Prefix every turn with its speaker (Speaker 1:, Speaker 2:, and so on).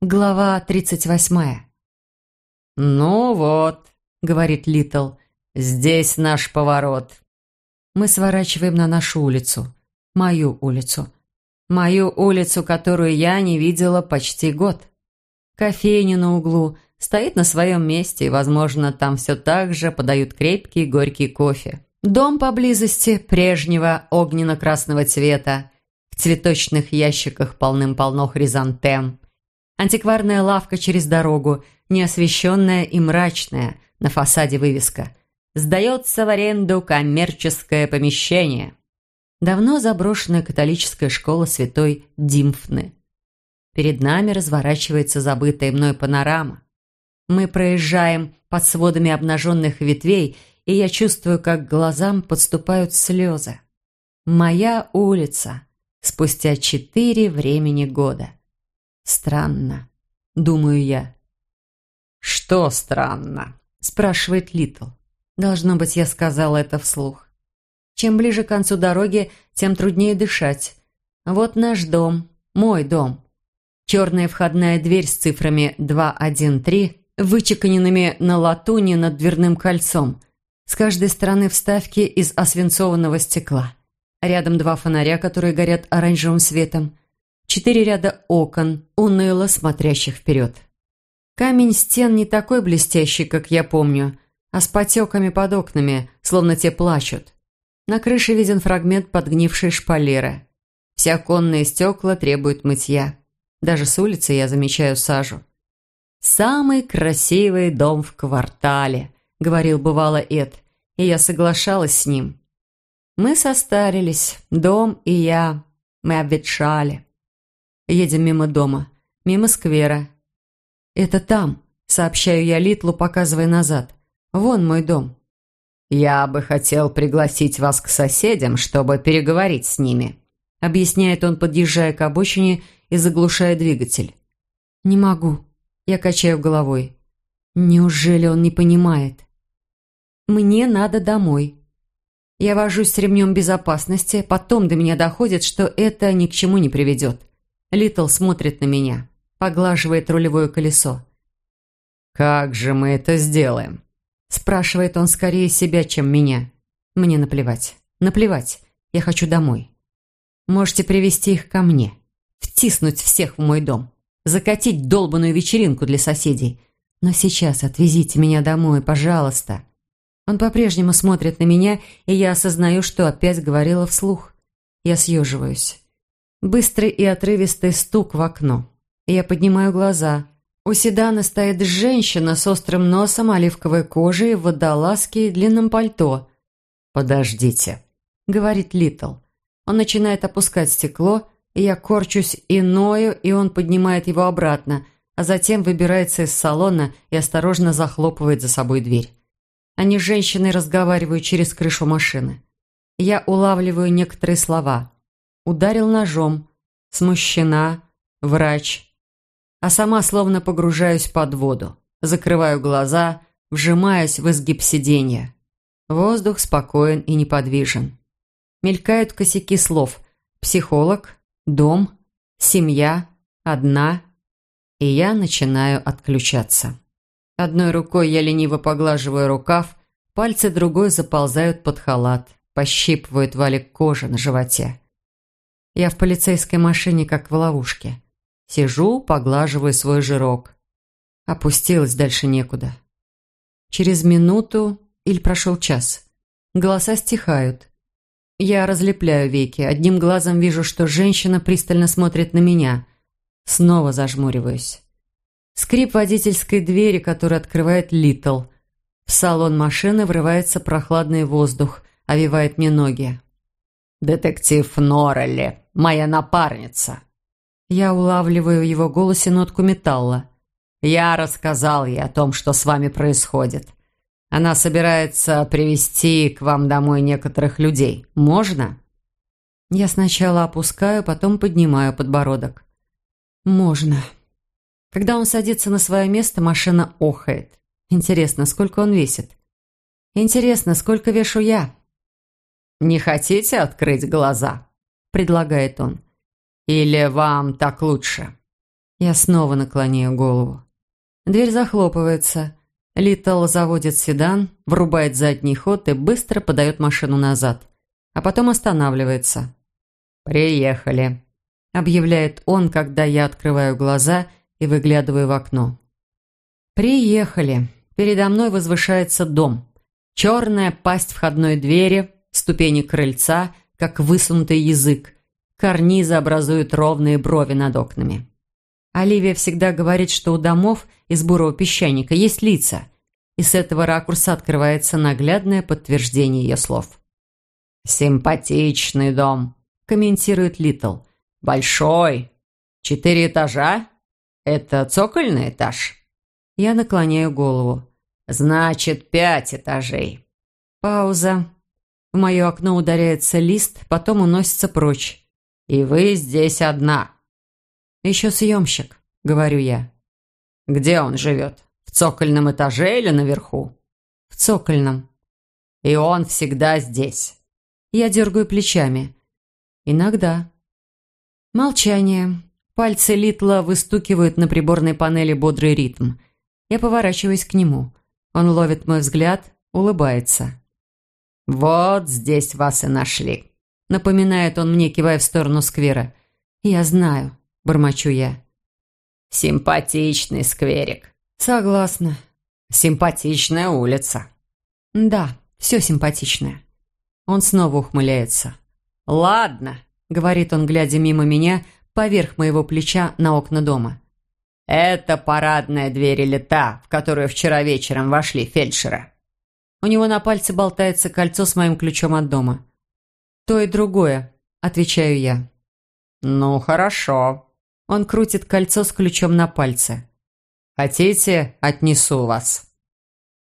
Speaker 1: Глава 38.
Speaker 2: «Ну вот», — говорит Литл, — «здесь наш поворот».
Speaker 1: Мы сворачиваем на нашу улицу. Мою улицу. Мою улицу, которую я не видела почти год. Кофейня на углу стоит на своем месте, и, возможно, там все так же подают крепкий горький кофе. Дом поблизости прежнего огненно-красного цвета. В цветочных ящиках полным-полно хризантем. Антикварная лавка через дорогу, неосвещенная и мрачная, на фасаде вывеска «Сдается в аренду коммерческое помещение». Давно заброшенная католическая школа святой Димфны. Перед нами разворачивается забытая мной панорама. Мы проезжаем под сводами обнаженных ветвей, и я чувствую, как к глазам подступают слезы. Моя улица спустя 4 времени года. Странно, думаю я.
Speaker 2: «Что странно?»
Speaker 1: – спрашивает Литл. Должно быть, я сказала это вслух. Чем ближе к концу дороги, тем труднее дышать. Вот наш дом, мой дом. Черная входная дверь с цифрами 213, вычеканенными на латуни над дверным кольцом. С каждой стороны вставки из освинцованного стекла. Рядом 2 фонаря, которые горят оранжевым светом. 4 ряда окон, уныло смотрящих вперед. Камень стен не такой блестящий, как я помню, а с потеками под окнами, словно те плачут. На крыше виден фрагмент подгнившей шпалеры. Все оконные стекла требуют мытья. Даже с улицы я замечаю сажу. «Самый красивый дом в квартале», — говорил бывало Эд, и я соглашалась с ним. Мы состарились, дом и я, мы обветшали. Едем мимо дома, мимо сквера. «Это там», — сообщаю я Литлу, показывая назад. «Вон мой дом».
Speaker 2: «Я бы хотел пригласить вас к соседям, чтобы переговорить с ними», — объясняет он, подъезжая к обочине и заглушая двигатель.
Speaker 1: «Не могу», — я качаю головой. «Неужели он не понимает?» «Мне надо домой». Я вожусь с ремнем безопасности, потом до меня доходит, что это ни к чему не приведет. Литл смотрит на меня, поглаживает рулевое колесо.
Speaker 2: «Как же мы это сделаем?»
Speaker 1: Спрашивает он скорее себя, чем меня. Мне наплевать. Наплевать. Я хочу домой. Можете привести их ко мне. Втиснуть всех в мой дом. Закатить долбаную вечеринку для соседей. Но сейчас отвезите меня домой, пожалуйста. Он по-прежнему смотрит на меня, и я осознаю, что опять говорила вслух. Я съеживаюсь. Быстрый и отрывистый стук в окно. Я поднимаю глаза. У седана стоит женщина с острым носом, оливковой кожей, в водолазке и длинном пальто.
Speaker 2: «Подождите»,
Speaker 1: — говорит Литл. Он начинает опускать стекло, и я корчусь и ною, и он поднимает его обратно, а затем выбирается из салона и осторожно захлопывает за собой дверь. Они с женщиной разговаривают через крышу машины. Я улавливаю некоторые слова. Ударил ножом, смущена, врач. А сама словно погружаюсь под воду. Закрываю глаза, вжимаясь в изгиб сиденья. Воздух спокоен и неподвижен. Мелькают косяки слов: психолог, дом, семья, одна. И я начинаю отключаться. Одной рукой я лениво поглаживаю рукав, пальцы другой заползают под халат, пощипывают валик кожи на животе. Я в полицейской машине, как в ловушке. Сижу, поглаживаю свой жирок. Опустилась дальше некуда. Через минуту или прошел час. Голоса стихают. Я разлепляю веки. Одним глазом вижу, что женщина пристально смотрит на меня. Снова зажмуриваюсь. Скрип водительской двери, которую открывает Литл. В салон машины врывается прохладный воздух, овивает мне ноги.
Speaker 2: «Детектив Норрелли, моя напарница».
Speaker 1: Я улавливаю в его голосе нотку металла.
Speaker 2: «Я рассказал ей о том, что с вами происходит. Она собирается привести к вам домой некоторых людей. Можно?»
Speaker 1: Я сначала опускаю, потом поднимаю подбородок. «Можно». Когда он садится на свое место, машина охает. Интересно, сколько он весит? Интересно, сколько вешу я?
Speaker 2: «Не хотите открыть глаза?» – предлагает он. «Или вам так лучше?»
Speaker 1: Я снова наклоняю голову. Дверь захлопывается. Литл заводит седан, врубает задний ход и быстро подает машину назад. А потом останавливается. «Приехали», — объявляет он, когда я открываю глаза и выглядываю в окно. «Приехали». Передо мной возвышается дом. Черная пасть входной двери, ступени крыльца, как высунутый язык. Карнизы образуют ровные брови над окнами. Оливия всегда говорит, что у домов из бурого песчаника есть лица, и с этого ракурса открывается наглядное подтверждение ее слов. «Симпатичный дом», – комментирует Литл. «Большой. 4 этажа? Это цокольный этаж?» Я наклоняю голову. «Значит, 5 этажей». Пауза. В мое окно ударяется лист, потом уносится прочь. «И вы здесь одна». «Еще съемщик», — говорю я. «Где он живет? В цокольном этаже или наверху?» «В цокольном». «И он всегда здесь?» Я дергаю плечами. «Иногда». Молчание. Пальцы Литла выстукивают на приборной панели бодрый ритм. Я поворачиваюсь к нему. Он ловит мой взгляд, улыбается. «Вот здесь вас и нашли», — напоминает он мне, кивая в сторону сквера. «Я знаю», — бормочу я. «Симпатичный скверик». «Согласна». «Симпатичная улица». «Да, все симпатичное». Он снова ухмыляется. «Ладно», — говорит он, глядя мимо меня, поверх моего плеча на окна дома. «Это парадная дверь или та, в которую вчера вечером вошли фельдшеры?» У него на пальце болтается кольцо с моим ключом от дома. «То и другое», — отвечаю я. «Ну, хорошо». Он крутит кольцо с ключом на пальце. «Хотите, отнесу вас?»